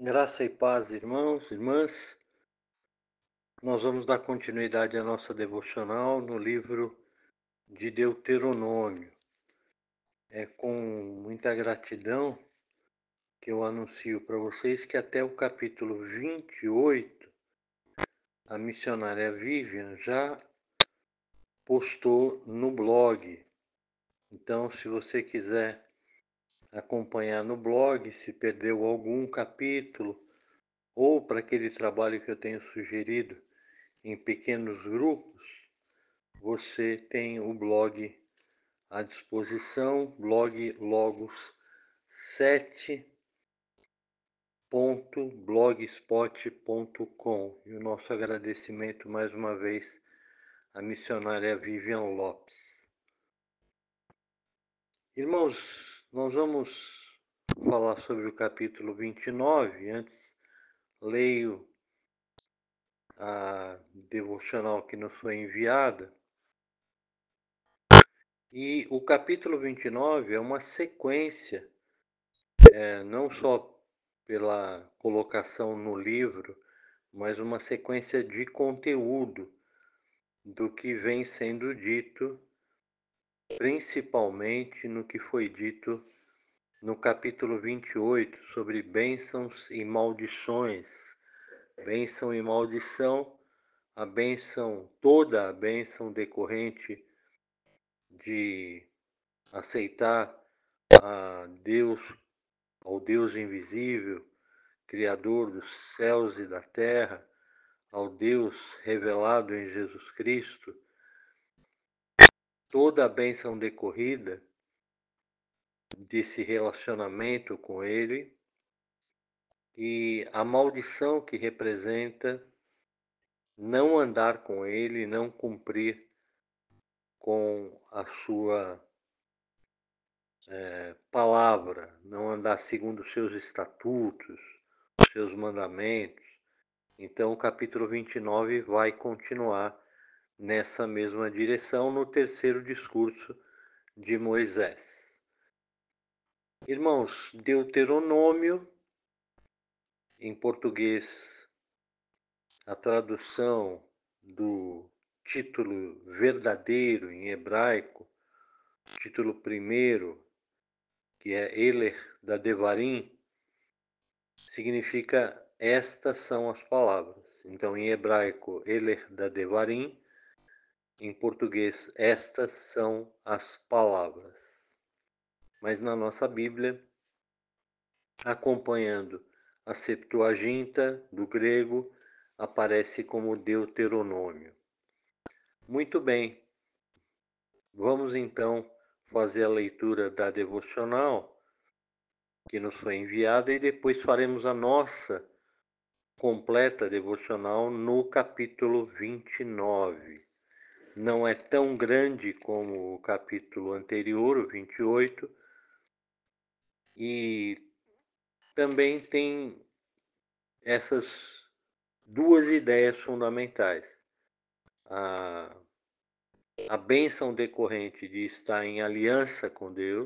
Graça e paz, irmãos, irmãs. Nós vamos dar continuidade à nossa devocional no livro de Deuteronômio. É com muita gratidão que eu anuncio para vocês que até o capítulo 28, a missionária Vivian já postou no blog. Então, se você quiser acompanhar no blog, se perdeu algum capítulo, ou para aquele trabalho que eu tenho sugerido em pequenos grupos, você tem o blog à disposição, blog logos7.blogspot.com. E o nosso agradecimento mais uma vez à missionária Vivian Lopes. Irmãos, nós vamos falar sobre o capítulo 29. Antes, leio a devocional que nos foi enviada. E o capítulo 29 é uma sequência, não só pela colocação no livro, mas uma sequência de conteúdo do que vem sendo dito, principalmente no que foi dito no capítulo 28, sobre bênçãos e maldições. Bênção e maldição, a bênção, toda a bênção decorrente de aceitar a Deus, ao Deus invisível, Criador dos céus e da terra, ao Deus revelado em Jesus Cristo, toda a bênção decorrida desse relacionamento com Ele e a maldição que representa não andar com Ele, não cumprir com a sua palavra, não andar segundo os seus estatutos, os seus mandamentos. Então o capítulo 29 vai continuar nessa mesma direção no terceiro discurso de Moisés. Irmãos, Deuteronômio, em português, a tradução do título verdadeiro em hebraico, título primeiro, que é Eler da Devarim, significa estas são as palavras. Então, em hebraico, Eler da Devarim, em português, estas são as palavras. Mas na nossa Bíblia, acompanhando a Septuaginta do grego, aparece como Deuteronômio. Muito bem, vamos então fazer a leitura da devocional que nos foi enviada e depois faremos a nossa completa devocional no capítulo 29. Não é tão grande como o capítulo anterior, o 28, e também tem essas duas ideias fundamentais. A bênção decorrente de estar em aliança com Deus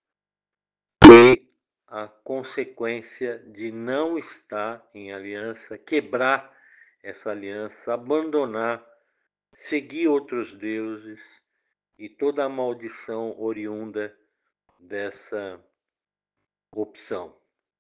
e a consequência de não estar em aliança, quebrar essa aliança, abandonar, seguir outros deuses e toda a maldição oriunda dessa opção.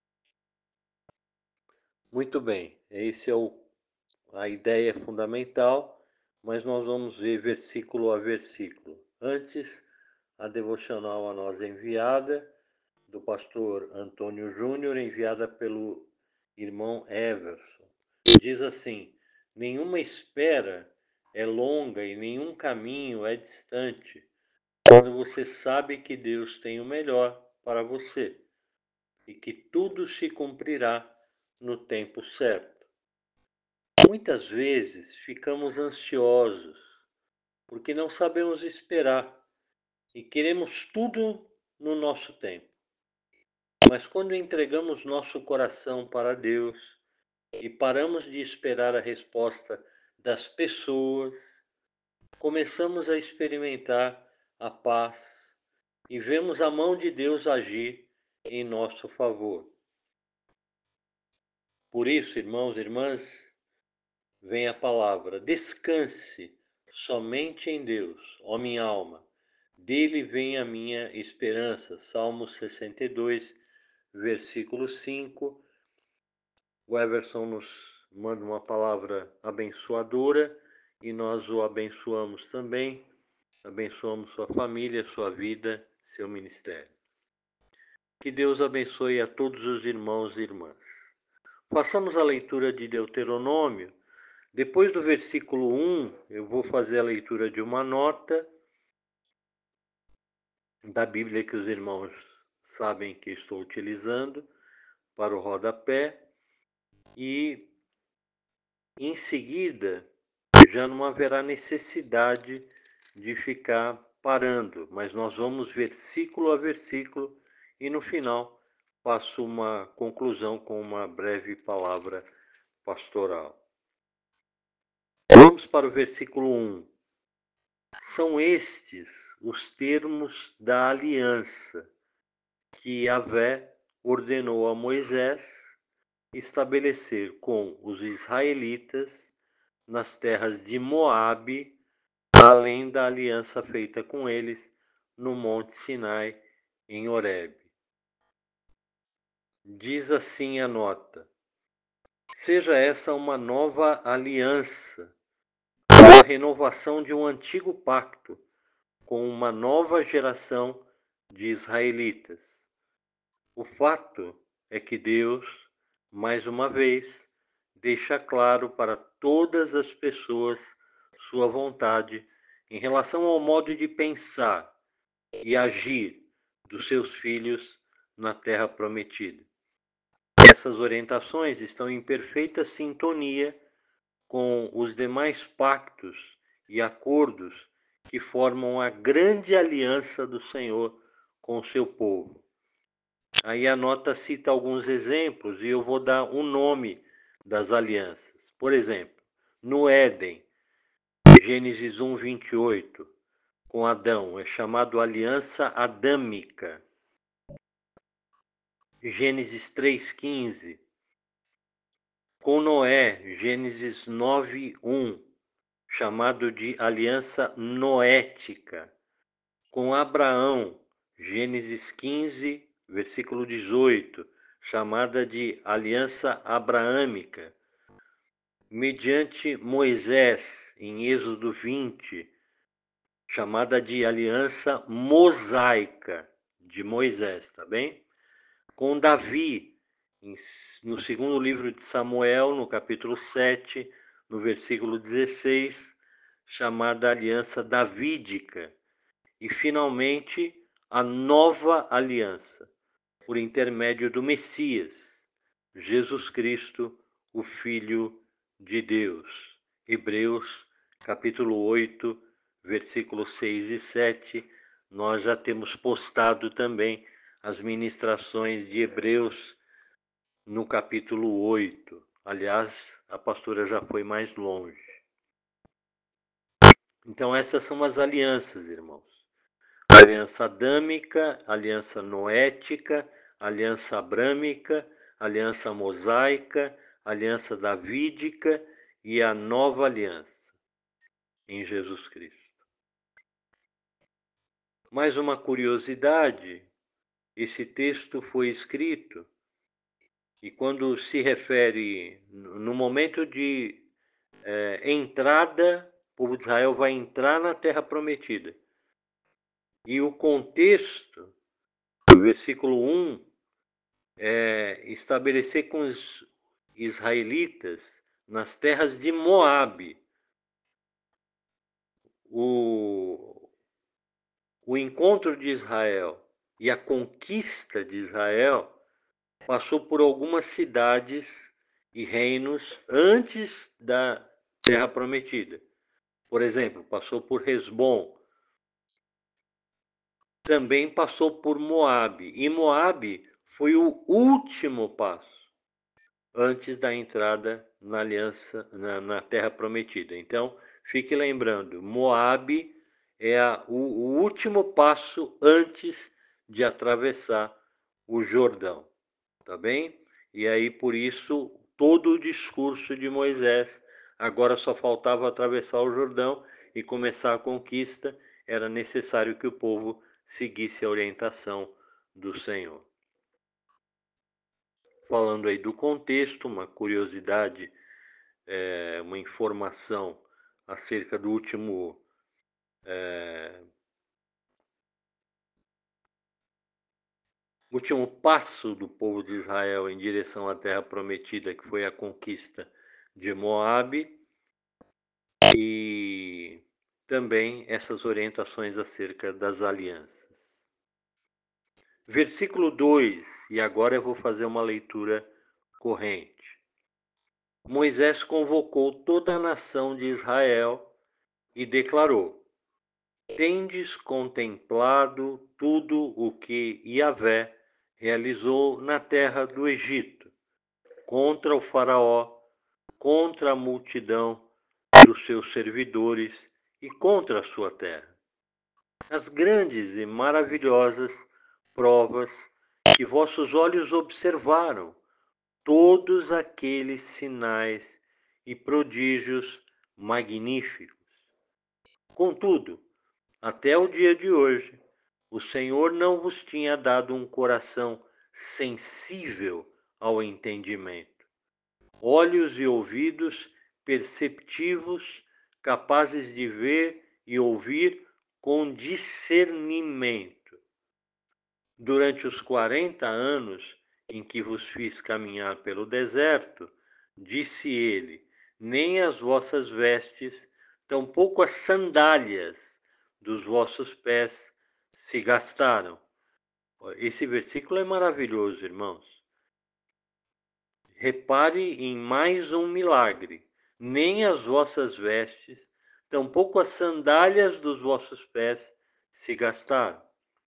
Muito bem, essa é a ideia fundamental, mas nós vamos ver versículo a versículo. Antes, a devocional a nós enviada, do pastor Antônio Júnior, enviada pelo irmão Everson. Diz assim: nenhuma espera é longa e nenhum caminho é distante, quando você sabe que Deus tem o melhor para você e que tudo se cumprirá no tempo certo. Muitas vezes ficamos ansiosos porque não sabemos esperar e queremos tudo no nosso tempo. Mas quando entregamos nosso coração para Deus e paramos de esperar a resposta das pessoas, começamos a experimentar a paz e vemos a mão de Deus agir em nosso favor. Por isso, irmãos e irmãs, vem a palavra: descanse somente em Deus, ó minha alma. Dele vem a minha esperança. Salmo 62, versículo 5. O Everson nos manda uma palavra abençoadora e nós o abençoamos também. Abençoamos sua família, sua vida, seu ministério. Que Deus abençoe a todos os irmãos e irmãs. Façamos a leitura de Deuteronômio. Depois do versículo 1, eu vou fazer a leitura de uma nota da Bíblia que os irmãos sabem que estou utilizando para o rodapé. E em seguida já não haverá necessidade de ficar parando, mas nós vamos versículo a versículo e no final faço uma conclusão com uma breve palavra pastoral. Vamos para o versículo 1. São estes os termos da aliança que Yahvé ordenou a Moisés estabelecer com os israelitas nas terras de Moabe, além da aliança feita com eles no Monte Sinai, em Horebe. Diz assim a nota: seja essa uma nova aliança, uma renovação de um antigo pacto com uma nova geração de israelitas. O fato é que Deus, mais uma vez, deixa claro para todas as pessoas sua vontade em relação ao modo de pensar e agir dos seus filhos na terra prometida. Essas orientações estão em perfeita sintonia com os demais pactos e acordos que formam a grande aliança do Senhor com o seu povo. Aí a nota cita alguns exemplos e eu vou dar o nome das alianças. Por exemplo, no Éden, Gênesis 1, 28, com Adão, é chamado aliança adâmica. Gênesis 3,15. Com Noé, Gênesis 9, 1, chamado de aliança noética. Com Abraão, Gênesis 15, versículo 18, chamada de aliança abraâmica. Mediante Moisés, em Êxodo 20, chamada de aliança mosaica de Moisés, tá bem? Com Davi, no segundo livro de Samuel, no capítulo 7, no versículo 16, chamada aliança davídica. E, finalmente, a nova aliança, por intermédio do Messias, Jesus Cristo, o Filho de Deus. Hebreus, capítulo 8, versículos 6 e 7. Nós já temos postado também as ministrações de Hebreus no capítulo 8. Aliás, a pastora já foi mais longe. Então, essas são as alianças, irmãos. Aliança adâmica, aliança noética, aliança abrâmica, aliança mosaica, aliança davídica e a nova aliança em Jesus Cristo. Mais uma curiosidade, esse texto foi escrito e quando se refere no momento de entrada, o povo de Israel vai entrar na terra prometida. E o contexto, o versículo 1, estabelecer com os israelitas nas terras de Moabe. O encontro de Israel e a conquista de Israel passou por algumas cidades e reinos antes da Terra Prometida. Por exemplo, passou por Hesbom, também passou por Moabe. E Moabe foi o último passo antes da entrada na aliança, na Terra Prometida. Então, fique lembrando, Moabe é o último passo antes de atravessar o Jordão, tá bem? E aí, por isso, todo o discurso de Moisés. Agora só faltava atravessar o Jordão e começar a conquista. Era necessário que o povo seguisse a orientação do Senhor. Falando aí do contexto, uma curiosidade, uma informação acerca do último passo do povo de Israel em direção à terra prometida, que foi a conquista de Moabe, e também essas orientações acerca das alianças. Versículo 2, e agora eu vou fazer uma leitura corrente. Moisés convocou toda a nação de Israel e declarou: tendes contemplado tudo o que Yahvé realizou na terra do Egito, contra o faraó, contra a multidão dos seus servidores e contra a sua terra. As grandes e maravilhosas provas que vossos olhos observaram, todos aqueles sinais e prodígios magníficos. Contudo, até o dia de hoje, o Senhor não vos tinha dado um coração sensível ao entendimento, olhos e ouvidos perceptivos, capazes de ver e ouvir com discernimento. Durante os 40 anos em que vos fiz caminhar pelo deserto, disse ele, nem as vossas vestes, tampouco as sandálias dos vossos pés se gastaram. Esse versículo é maravilhoso, irmãos. Repare em mais um milagre. Nem as vossas vestes, tampouco as sandálias dos vossos pés se gastaram.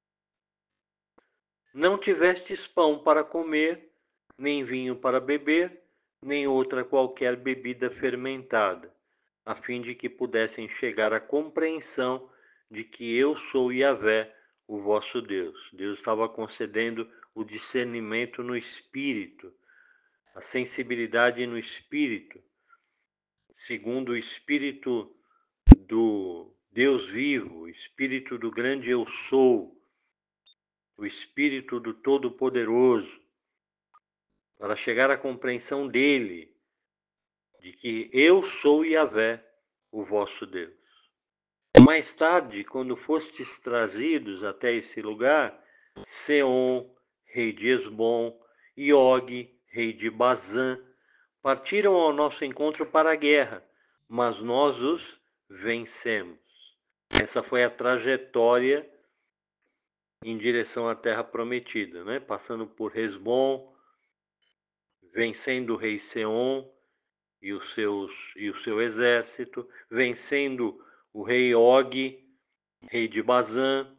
Não tivestes pão para comer, nem vinho para beber, nem outra qualquer bebida fermentada, a fim de que pudessem chegar à compreensão de que eu sou Yahvé, o vosso Deus. Deus estava concedendo o discernimento no espírito, a sensibilidade no espírito, segundo o espírito do Deus vivo, o espírito do grande eu sou, o espírito do Todo-Poderoso, para chegar à compreensão dele, de que eu sou Yahvé, o vosso Deus. Mais tarde, quando fostes trazidos até esse lugar, Seom, rei de Esbom, e Og, rei de Bazã, partiram ao nosso encontro para a guerra, mas nós os vencemos. Essa foi a trajetória em direção à terra prometida, né? Passando por Hesbom, vencendo o rei Seom e o seu exército, vencendo o rei Og, rei de Bazã.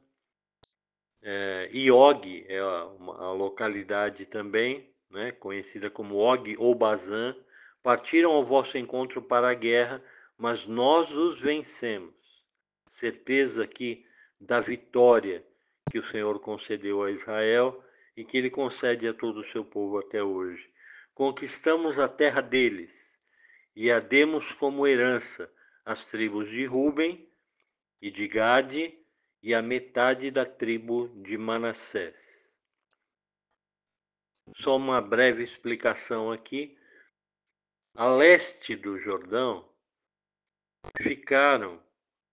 E Og é a localidade também, né, conhecida como Og ou Bazã. Partiram ao vosso encontro para a guerra, mas nós os vencemos. Certeza aqui da vitória que o Senhor concedeu a Israel e que ele concede a todo o seu povo até hoje. Conquistamos a terra deles e a demos como herança às tribos de Ruben e de Gade e a metade da tribo de Manassés. Só uma breve explicação aqui. A leste do Jordão ficaram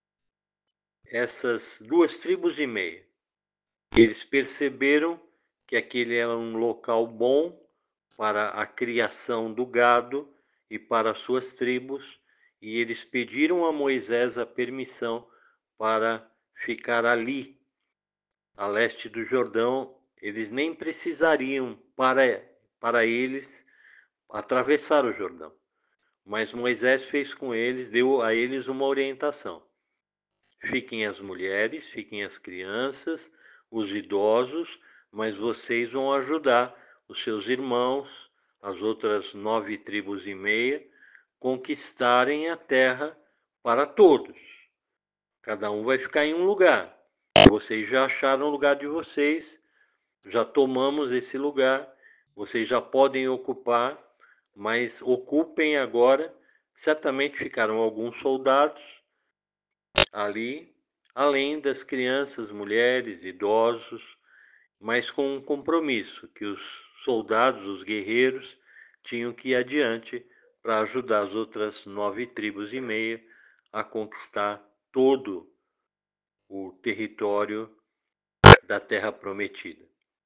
essas 2 tribos e meia. Eles perceberam que aquele era um local bom para a criação do gado e para suas tribos, e eles pediram a Moisés a permissão para ficar ali, a leste do Jordão. Eles nem precisariam, para eles, atravessar o Jordão. Mas Moisés fez com eles, deu a eles uma orientação. Fiquem as mulheres, fiquem as crianças, os idosos, mas vocês vão ajudar os seus irmãos, as outras 9 tribos e meia, conquistarem a terra para todos. Cada um vai ficar em um lugar. Vocês já acharam o lugar de vocês, já tomamos esse lugar, vocês já podem ocupar, mas ocupem agora. Certamente ficaram alguns soldados ali, além das crianças, mulheres, idosos, mas com um compromisso que os soldados, os guerreiros, tinham que ir adiante para ajudar as outras 9,5 tribos a conquistar todo o território da Terra Prometida.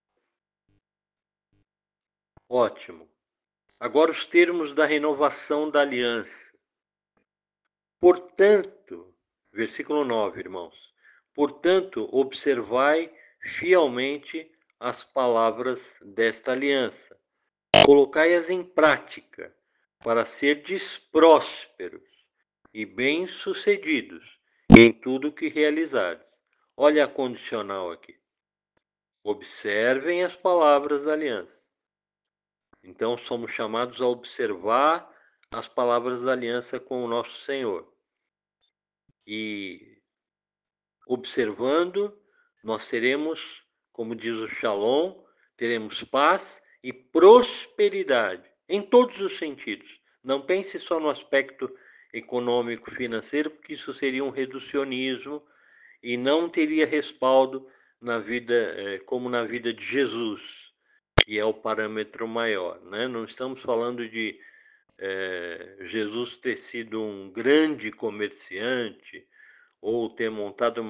Ótimo. Agora os termos da renovação da aliança. Portanto, versículo 9, irmãos. Portanto, observai fielmente as palavras desta aliança. Colocai-as em prática, para serdes prósperos e bem-sucedidos em tudo que realizardes. Olha a condicional aqui. Observem as palavras da aliança. Então, somos chamados a observar as palavras da aliança com o nosso Senhor. E observando, nós teremos, como diz o Shalom, teremos paz e prosperidade em todos os sentidos. Não pense só no aspecto econômico, financeiro, porque isso seria um reducionismo e não teria respaldo na vida, como na vida de Jesus, que é o parâmetro maior, né? Não estamos falando de Jesus ter sido um grande comerciante ou ter montado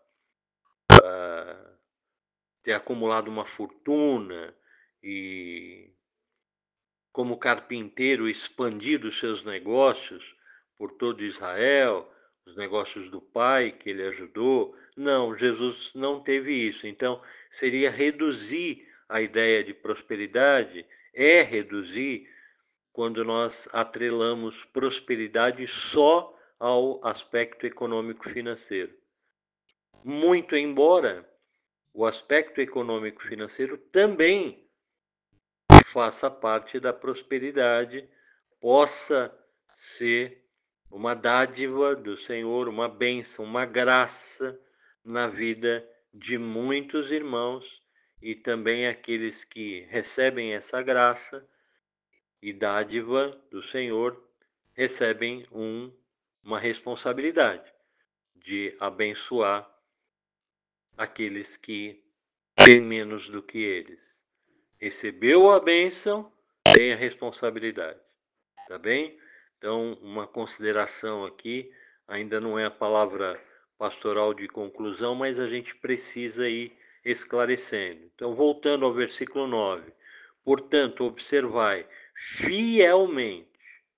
ter acumulado uma fortuna e, como carpinteiro, expandido seus negócios por todo Israel, os negócios do pai que ele ajudou. Não, Jesus não teve isso. Então, seria reduzir a ideia de prosperidade, reduzir quando nós atrelamos prosperidade só ao aspecto econômico-financeiro. Muito embora o aspecto econômico-financeiro também faça parte da prosperidade, possa ser uma dádiva do Senhor, uma bênção, uma graça na vida de muitos irmãos e também aqueles que recebem essa graça e dádiva do Senhor recebem uma responsabilidade de abençoar aqueles que têm menos do que eles. Recebeu a bênção, tem a responsabilidade, tá bem? Então, uma consideração aqui, ainda não é a palavra pastoral de conclusão, mas a gente precisa ir esclarecendo. Então, voltando ao versículo 9. Portanto, observai fielmente.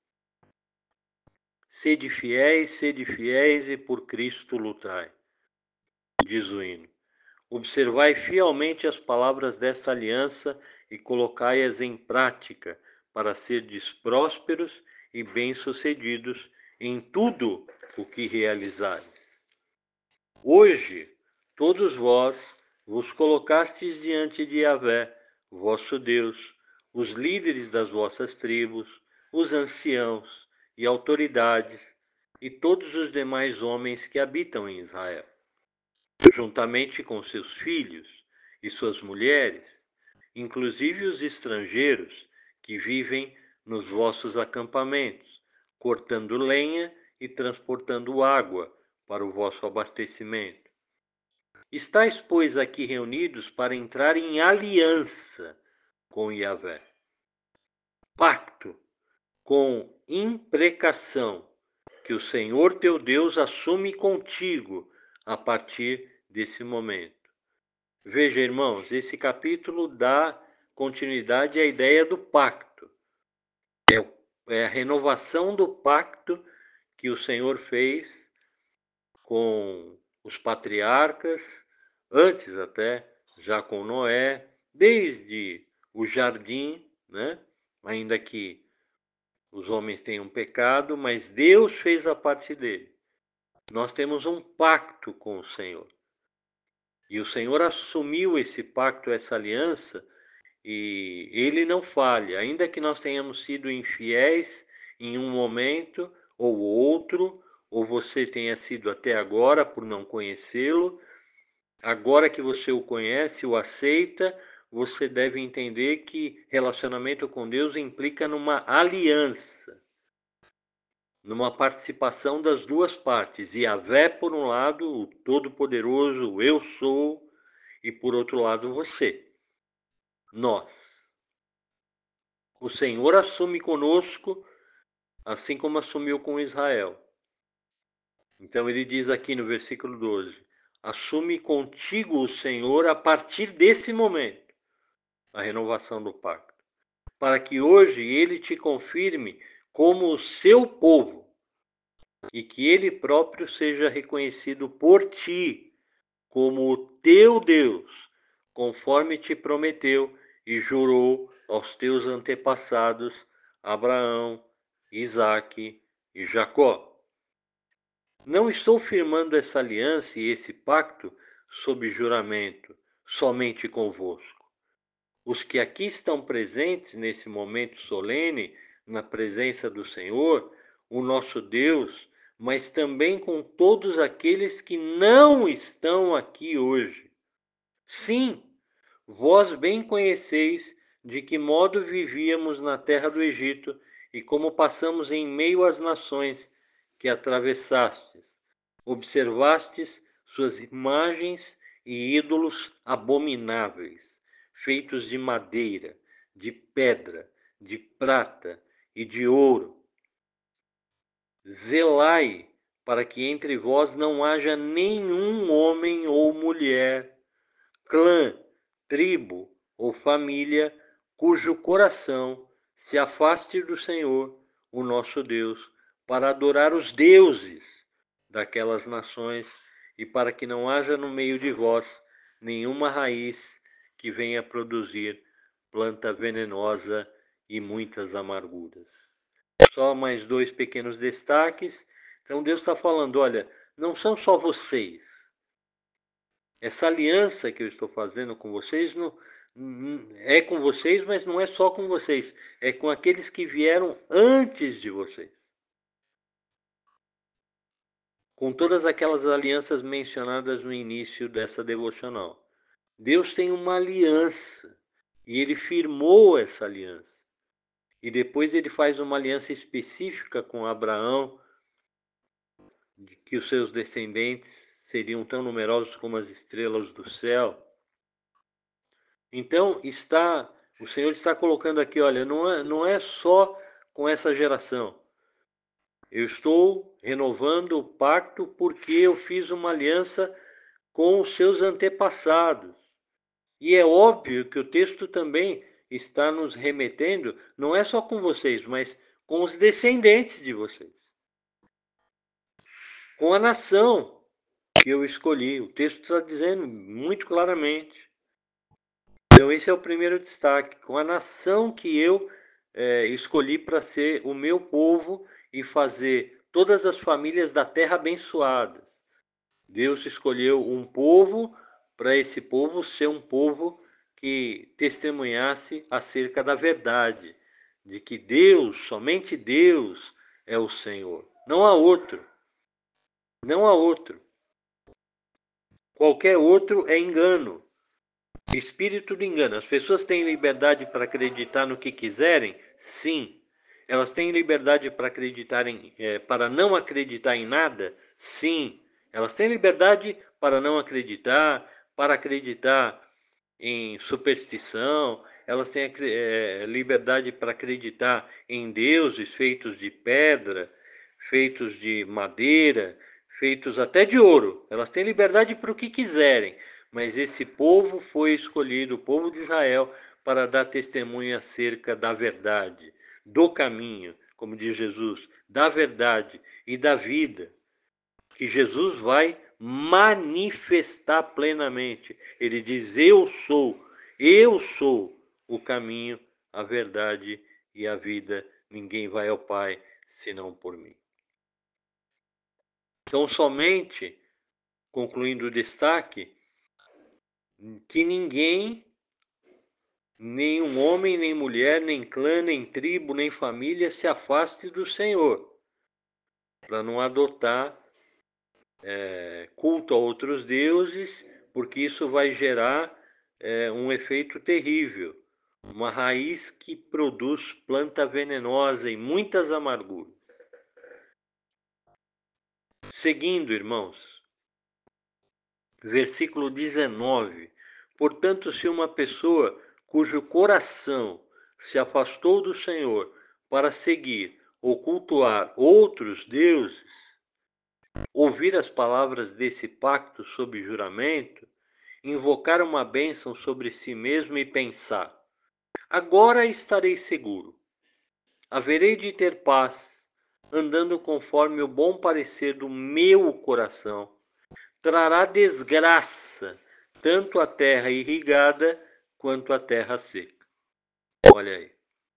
Sede fiéis e por Cristo lutai, diz o hino. Observai fielmente as palavras desta aliança e colocai-as em prática, para serdes prósperos e bem-sucedidos em tudo o que realizares. Hoje, todos vós vos colocastes diante de Yahvé, vosso Deus, os líderes das vossas tribos, os anciãos e autoridades, e todos os demais homens que habitam em Israel, juntamente com seus filhos e suas mulheres, inclusive os estrangeiros que vivem nos vossos acampamentos, cortando lenha e transportando água para o vosso abastecimento. Estais, pois, aqui reunidos para entrar em aliança com Yahvé, pacto com imprecação que o Senhor teu Deus assume contigo a partir desse momento. Veja, irmãos, esse capítulo dá continuidade à ideia do pacto. É a renovação do pacto que o Senhor fez com os patriarcas, antes até, já com Noé, desde o jardim, né? Ainda que os homens tenham pecado, mas Deus fez a parte dele. Nós temos um pacto com o Senhor. E o Senhor assumiu esse pacto, essa aliança, e ele não falha. Ainda que nós tenhamos sido infiéis em um momento ou outro, ou você tenha sido até agora por não conhecê-lo, agora que você o conhece, o aceita, você deve entender que relacionamento com Deus implica numa aliança, numa participação das duas partes. Yahvé, por um lado, o Todo-Poderoso, o Eu Sou, e por outro lado você, nós. O Senhor assume conosco, assim como assumiu com Israel. Então ele diz aqui no versículo 12: assume contigo o Senhor a partir desse momento, a renovação do pacto, para que hoje ele te confirme como o seu povo e que ele próprio seja reconhecido por ti como o teu Deus, conforme te prometeu e jurou aos teus antepassados, Abraão, Isaque e Jacó. Não estou firmando essa aliança e esse pacto sob juramento, somente convosco. Os que aqui estão presentes nesse momento solene, na presença do Senhor, o nosso Deus, mas também com todos aqueles que não estão aqui hoje. Sim, vós bem conheceis de que modo vivíamos na terra do Egito e como passamos em meio às nações que atravessastes. Observastes suas imagens e ídolos abomináveis, feitos de madeira, de pedra, de prata e de ouro. Zelai para que entre vós não haja nenhum homem ou mulher, clã, tribo ou família cujo coração se afaste do Senhor, o nosso Deus, para adorar os deuses daquelas nações e para que não haja no meio de vós nenhuma raiz que venha produzir planta venenosa e muitas amarguras. Só mais dois pequenos destaques. Então Deus está falando, olha, não são só vocês. Essa aliança que eu estou fazendo com vocês não, é com vocês, mas não é só com vocês. É com aqueles que vieram antes de vocês. Com todas aquelas alianças mencionadas no início dessa devocional. Deus tem uma aliança e ele firmou essa aliança. E depois ele faz uma aliança específica com Abraão, de que os seus descendentes seriam tão numerosos como as estrelas do céu. Então o Senhor está colocando aqui, olha, não é só com essa geração. Eu estou renovando o pacto porque eu fiz uma aliança com os seus antepassados. E é óbvio que o texto também está nos remetendo, não é só com vocês, mas com os descendentes de vocês. Com a nação que eu escolhi. O texto está dizendo muito claramente. Então esse é o primeiro destaque. Com a nação que eu escolhi para ser o meu povo e fazer todas as famílias da terra abençoadas. Deus escolheu um povo para esse povo ser um povo que testemunhasse acerca da verdade, de que Deus, somente Deus é o Senhor. Não há outro. Não há outro. Qualquer outro é engano. Espírito do engano. As pessoas têm liberdade para acreditar no que quiserem? Sim. Elas têm liberdade para para não acreditar em nada? Sim. Elas têm liberdade para não acreditar, para acreditar em superstição. Elas têm liberdade para acreditar em deuses feitos de pedra, feitos de madeira, feitos até de ouro. Elas têm liberdade para o que quiserem. Mas esse povo foi escolhido, o povo de Israel, para dar testemunho acerca da verdade, do caminho, como diz Jesus, da verdade e da vida, que Jesus vai manifestar plenamente. Ele diz: eu sou o caminho, a verdade e a vida. Ninguém vai ao Pai senão por mim. Então, somente, concluindo o destaque, que ninguém, nenhum homem, nem mulher, nem clã, nem tribo, nem família se afaste do Senhor, para não adotar culto a outros deuses, porque isso vai gerar um efeito terrível. Uma raiz que produz planta venenosa e muitas amarguras. Seguindo, irmãos, versículo 19. Portanto, se uma pessoa cujo coração se afastou do Senhor para seguir ou cultuar outros deuses, ouvir as palavras desse pacto sob juramento, invocar uma bênção sobre si mesmo e pensar: agora estarei seguro, haverei de ter paz, andando conforme o bom parecer do meu coração, trará desgraça tanto a terra irrigada quanto a terra seca. Olha aí.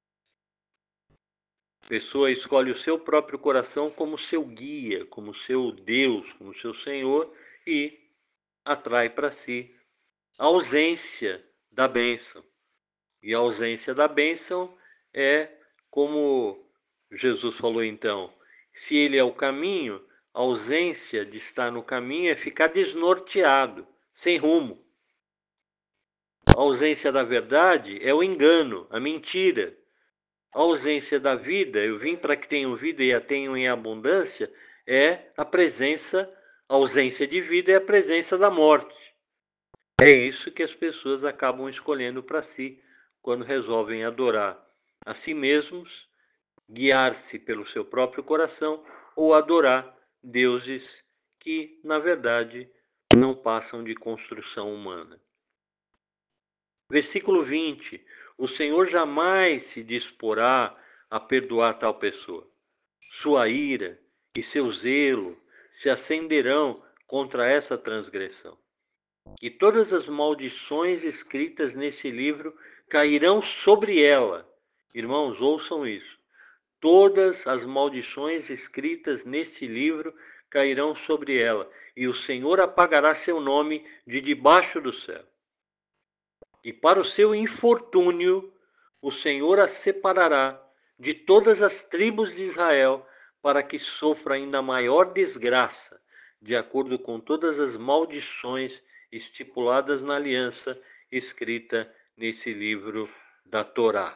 A pessoa escolhe o seu próprio coração como seu guia, como seu Deus, como seu Senhor e atrai para si a ausência da bênção. E a ausência da bênção é como Jesus falou então, se ele é o caminho, a ausência de estar no caminho é ficar desnorteado, sem rumo. A ausência da verdade é o engano, a mentira. A ausência da vida, eu vim para que tenham vida e a tenham em abundância, é a presença, a ausência de vida é a presença da morte. É isso que as pessoas acabam escolhendo para si quando resolvem adorar a si mesmos, guiar-se pelo seu próprio coração ou adorar deuses que, na verdade, não passam de construção humana. Versículo 20. O Senhor jamais se disporá a perdoar tal pessoa. Sua ira e seu zelo se acenderão contra essa transgressão. E todas as maldições escritas nesse livro cairão sobre ela. Irmãos, ouçam isso. Todas as maldições escritas nesse livro cairão sobre ela, e o Senhor apagará seu nome de debaixo do céu. E para o seu infortúnio, o Senhor a separará de todas as tribos de Israel, para que sofra ainda maior desgraça, de acordo com todas as maldições estipuladas na aliança escrita nesse livro da Torá,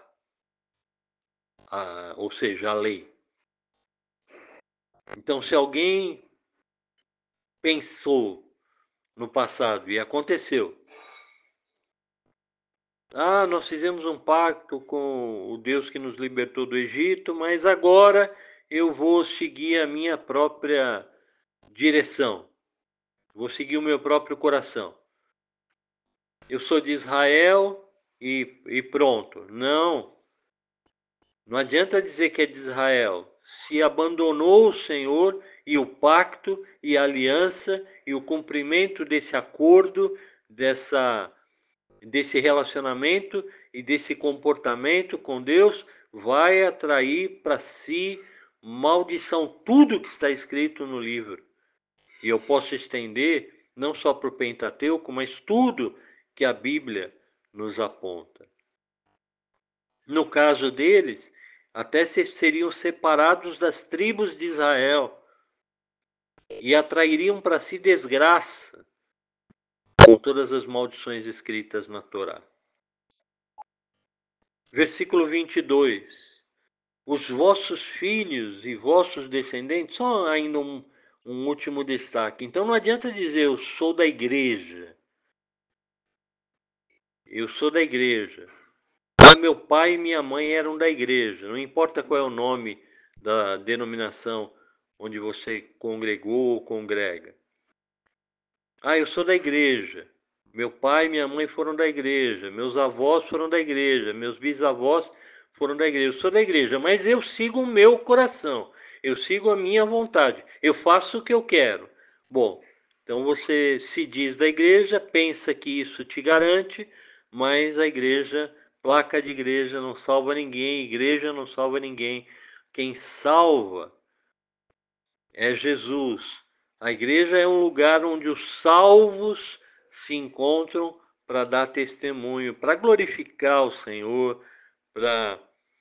ou seja, a lei. Então, se alguém pensou no passado e aconteceu, nós fizemos um pacto com o Deus que nos libertou do Egito, mas agora eu vou seguir a minha própria direção. Vou seguir o meu próprio coração. Eu sou de Israel e pronto. Não adianta dizer que é de Israel. Se abandonou o Senhor e o pacto e a aliança e o cumprimento desse acordo, desse relacionamento e desse comportamento com Deus, vai atrair para si maldição, tudo que está escrito no livro. E eu posso estender não só para o Pentateuco, mas tudo que a Bíblia nos aponta. No caso deles, até seriam separados das tribos de Israel e atrairiam para si desgraça com todas as maldições escritas na Torá. Versículo 22. Os vossos filhos e vossos descendentes, só ainda um último destaque. Então não adianta dizer eu sou da igreja. Eu sou da igreja. Meu pai e minha mãe eram da igreja. Não importa qual é o nome da denominação onde você congregou ou congrega. Eu sou da igreja. Meu pai e minha mãe foram da igreja. Meus avós foram da igreja. Meus bisavós foram da igreja. Eu sou da igreja, mas eu sigo o meu coração. Eu sigo a minha vontade. Eu faço o que eu quero. Bom, então você se diz da igreja, pensa que isso te garante, mas a igreja, placa de igreja não salva ninguém, igreja não salva ninguém. Quem salva é Jesus. A igreja é um lugar onde os salvos se encontram para dar testemunho, para glorificar o Senhor, para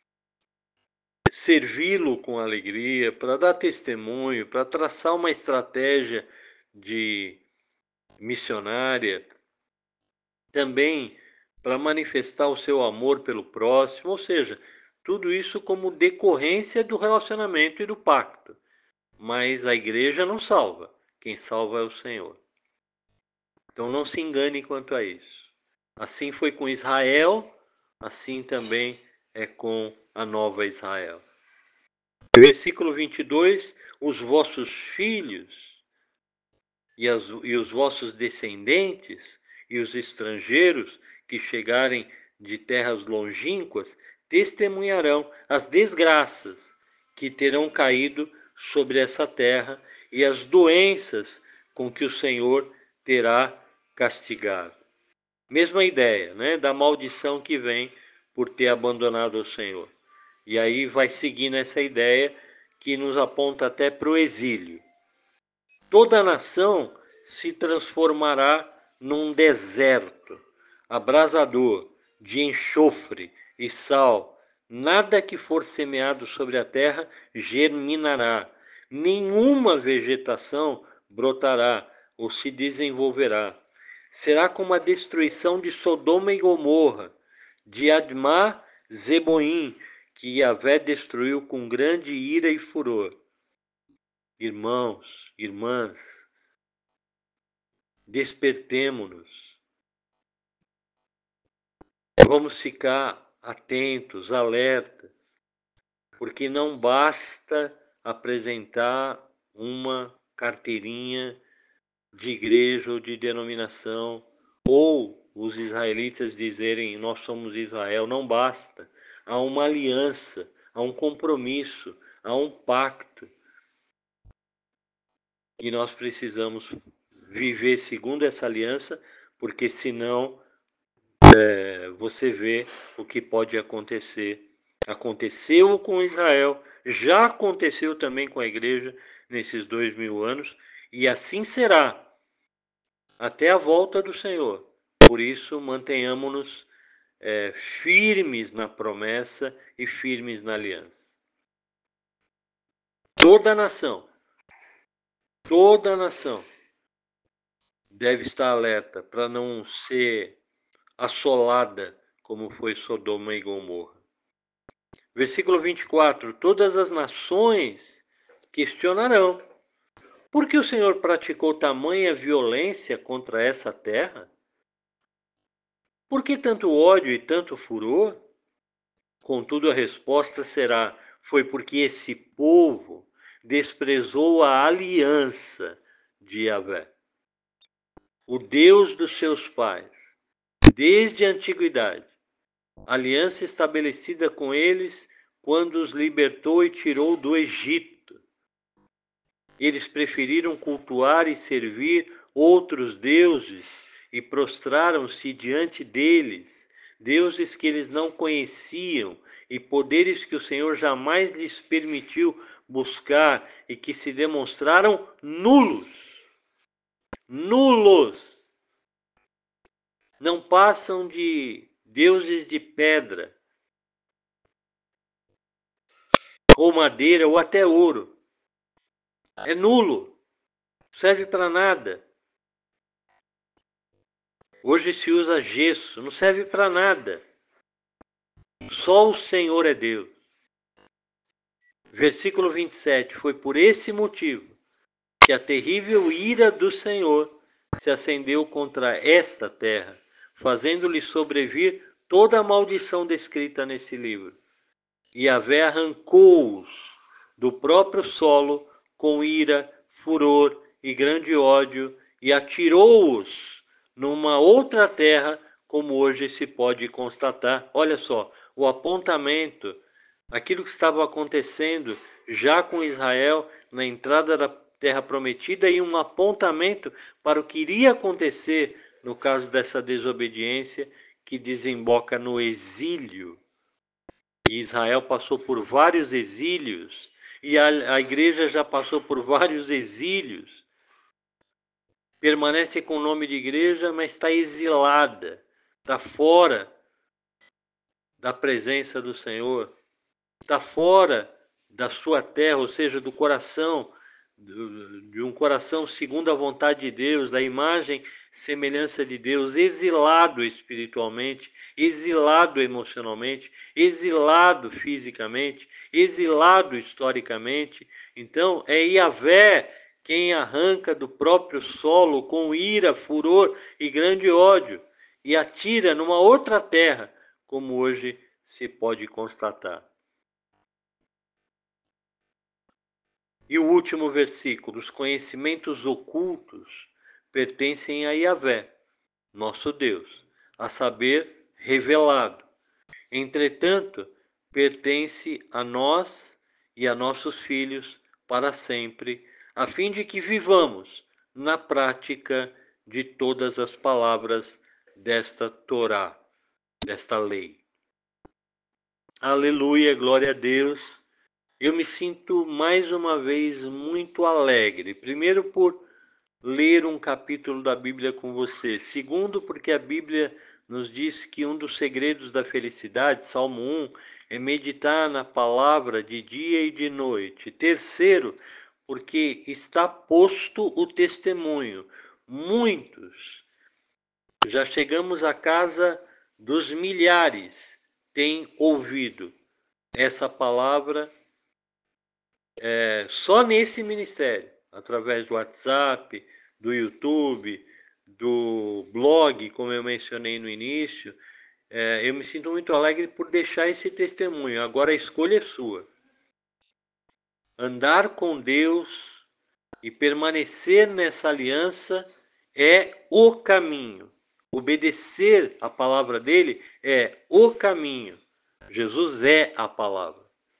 servi-lo com alegria, para dar testemunho, para traçar uma estratégia de missionária. também para manifestar o seu amor pelo próximo, ou seja, tudo isso como decorrência do relacionamento e do pacto. Mas a igreja não salva, quem salva é o Senhor. Então não se engane quanto a isso. Assim foi com Israel, assim também é com a nova Israel. Versículo 22, os vossos filhos e os vossos descendentes e os estrangeiros que chegarem de terras longínquas testemunharão as desgraças que terão caído sobre essa terra e as doenças com que o Senhor terá castigado. Mesma ideia, né, da maldição que vem por ter abandonado o Senhor. E aí vai seguindo essa ideia que nos aponta até para o exílio. Toda a nação se transformará num deserto, abrasador, de enxofre e sal. Nada que for semeado sobre a terra germinará. Nenhuma vegetação brotará ou se desenvolverá. Será como a destruição de Sodoma e Gomorra, de Admá, Zeboim, que Yahvé destruiu com grande ira e furor. Irmãos, irmãs, despertemo-nos. Vamos ficar atentos, alerta, porque não basta apresentar uma carteirinha de igreja ou de denominação, ou os israelitas dizerem nós somos Israel, não basta. Há uma aliança, há um compromisso, há um pacto. E nós precisamos viver segundo essa aliança, porque senão você vê o que pode acontecer. Aconteceu com Israel, já aconteceu também com a igreja nesses 2000 anos, e assim será até a volta do Senhor. Por isso, mantenhamos-nos firmes na promessa e firmes na aliança. Toda a nação deve estar alerta para não ser assolada como foi Sodoma e Gomorra. Versículo 24: todas as nações questionarão: por que o Senhor praticou tamanha violência contra essa terra? Por que tanto ódio e tanto furor? Contudo, a resposta será: foi porque esse povo desprezou a aliança de Yahvé, o Deus dos seus pais, desde a antiguidade, aliança estabelecida com eles quando os libertou e tirou do Egito. Eles preferiram cultuar e servir outros deuses e prostraram-se diante deles, deuses que eles não conheciam e poderes que o Senhor jamais lhes permitiu buscar e que se demonstraram nulos. Nulos! Não passam de deuses de pedra, ou madeira, ou até ouro. É nulo, serve para nada. Hoje se usa gesso, não serve para nada. Só o Senhor é Deus. Versículo 27, foi por esse motivo que a terrível ira do Senhor se acendeu contra esta terra, fazendo-lhe sobrevir toda a maldição descrita nesse livro. E Yahvé arrancou-os do próprio solo com ira, furor e grande ódio e atirou-os numa outra terra, como hoje se pode constatar. Olha só, o apontamento, aquilo que estava acontecendo já com Israel na entrada da terra prometida e um apontamento para o que iria acontecer no caso dessa desobediência que desemboca no exílio. E Israel passou por vários exílios, e a igreja já passou por vários exílios. Permanece com o nome de igreja, mas está exilada, está fora da presença do Senhor, está fora da sua terra, ou seja, do coração, de um coração segundo a vontade de Deus, da imagem semelhança de Deus, exilado espiritualmente, exilado emocionalmente, exilado fisicamente, exilado historicamente. Então, é Yahvé quem arranca do próprio solo com ira, furor e grande ódio e atira numa outra terra, como hoje se pode constatar. E o último versículo: os conhecimentos ocultos pertencem a Yahvé, nosso Deus, a saber, revelado. Entretanto, pertence a nós e a nossos filhos para sempre, a fim de que vivamos na prática de todas as palavras desta Torá, desta lei. Aleluia, glória a Deus. Eu me sinto mais uma vez muito alegre. Primeiro, por ler um capítulo da Bíblia com você. Segundo, porque a Bíblia nos diz que um dos segredos da felicidade, Salmo 1, é meditar na palavra de dia e de noite. Terceiro, porque está posto o testemunho. Muitos, já chegamos à casa dos milhares, têm ouvido essa palavra só nesse ministério, através do WhatsApp, do YouTube, do blog, como eu mencionei no início. Eu me sinto muito alegre por deixar esse testemunho. Agora a escolha é sua. Andar com Deus e permanecer nessa aliança é o caminho. Obedecer a palavra dele é o caminho. Jesus é a palavra.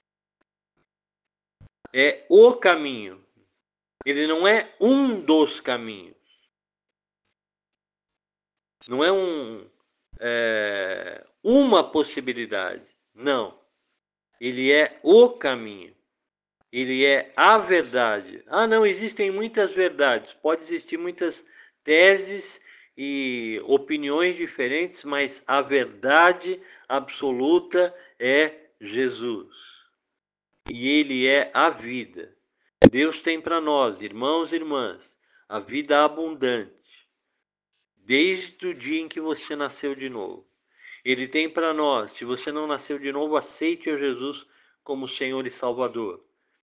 É o caminho. Ele não é um dos caminhos. Não é uma possibilidade. Não. Ele é o caminho. Ele é a verdade. Ah, não, existem muitas verdades. Pode existir muitas teses e opiniões diferentes, mas a verdade absoluta é Jesus. E ele é a vida. Deus tem para nós, irmãos e irmãs, a vida abundante. Desde o dia em que você nasceu de novo. Ele tem para nós, se você não nasceu de novo, aceite a Jesus como Senhor e Salvador.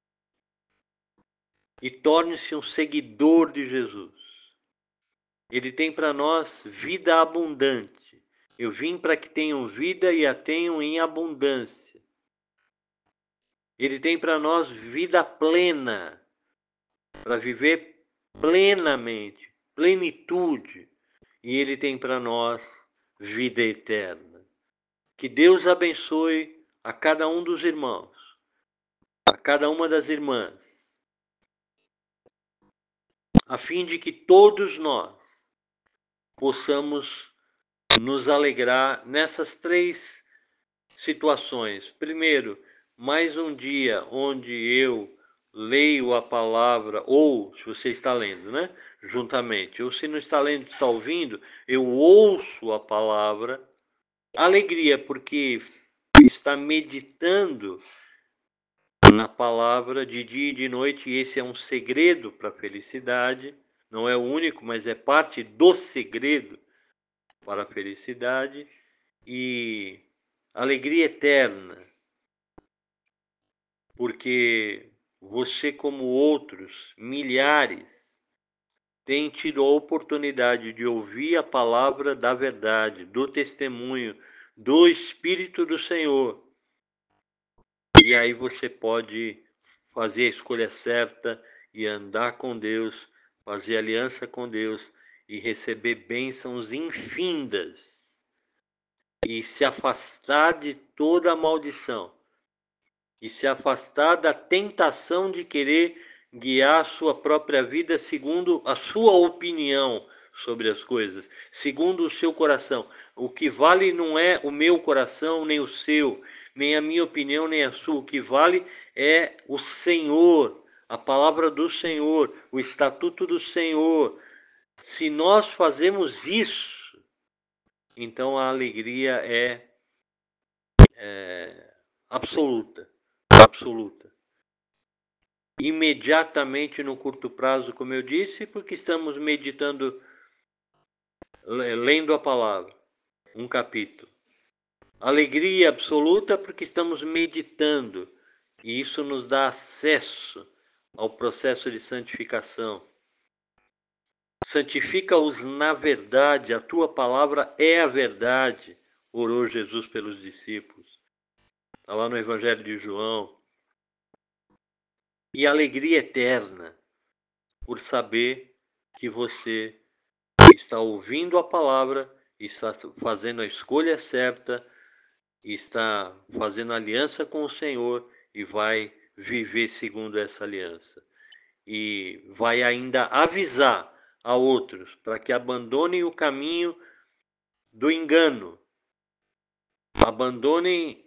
E torne-se um seguidor de Jesus. Ele tem para nós vida abundante. Eu vim para que tenham vida e a tenham em abundância. Ele tem para nós vida plena, para viver plenamente, plenitude. E ele tem para nós vida eterna. Que Deus abençoe a cada um dos irmãos, a cada uma das irmãs, a fim de que todos nós possamos nos alegrar nessas três situações. Primeiro, mais um dia onde eu leio a palavra, ou se você está lendo, né, juntamente, ou se não está lendo, está ouvindo, eu ouço a palavra. Alegria, porque está meditando na palavra de dia e de noite, e esse é um segredo para a felicidade. Não é o único, mas é parte do segredo para a felicidade. E alegria eterna, porque você, como outros milhares, tem tido a oportunidade de ouvir a palavra da verdade, do testemunho, do Espírito do Senhor. E aí você pode fazer a escolha certa e andar com Deus, fazer aliança com Deus e receber bênçãos infindas e se afastar de toda a maldição e se afastar da tentação de querer guiar a sua própria vida segundo a sua opinião sobre as coisas, segundo o seu coração. O que vale não é o meu coração, nem o seu, nem a minha opinião, nem a sua. O que vale é o Senhor, a palavra do Senhor, o estatuto do Senhor. Se nós fazemos isso, então a alegria é absoluta, absoluta. Imediatamente no curto prazo, como eu disse, porque estamos meditando lendo a palavra, um capítulo. Alegria absoluta porque estamos meditando, e isso nos dá acesso ao processo de santificação. Santifica-os na verdade, a tua palavra é a verdade, orou Jesus pelos discípulos. Está lá no Evangelho de João. E alegria eterna por saber que você está ouvindo a palavra, está fazendo a escolha certa, está fazendo aliança com o Senhor e vai viver segundo essa aliança. E vai ainda avisar a outros para que abandonem o caminho do engano, abandonem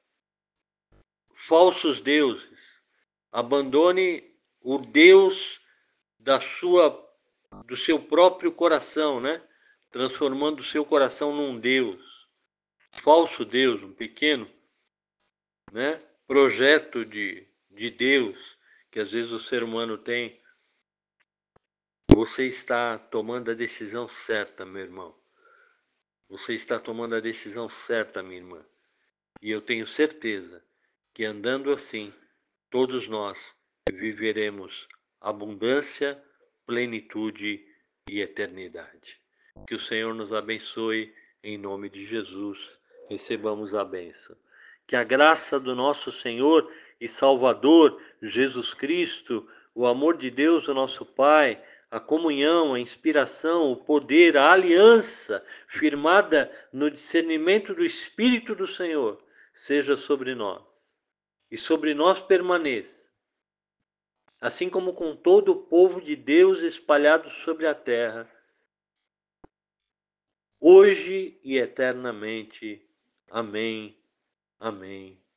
falsos deuses, abandone o Deus do seu próprio coração, né? Transformando o seu coração num Deus, falso Deus, um pequeno, né? Projeto de Deus que às vezes o ser humano tem. Você está tomando a decisão certa, meu irmão. Você está tomando a decisão certa, minha irmã. E eu tenho certeza que andando assim, todos nós viveremos abundância, plenitude e eternidade. Que o Senhor nos abençoe em nome de Jesus. Recebamos a bênção. Que a graça do nosso Senhor e Salvador Jesus Cristo, o amor de Deus, o nosso Pai, a comunhão, a inspiração, o poder, a aliança firmada no discernimento do Espírito do Senhor, seja sobre nós e sobre nós permaneça, assim como com todo o povo de Deus espalhado sobre a terra, hoje e eternamente. Amém, amém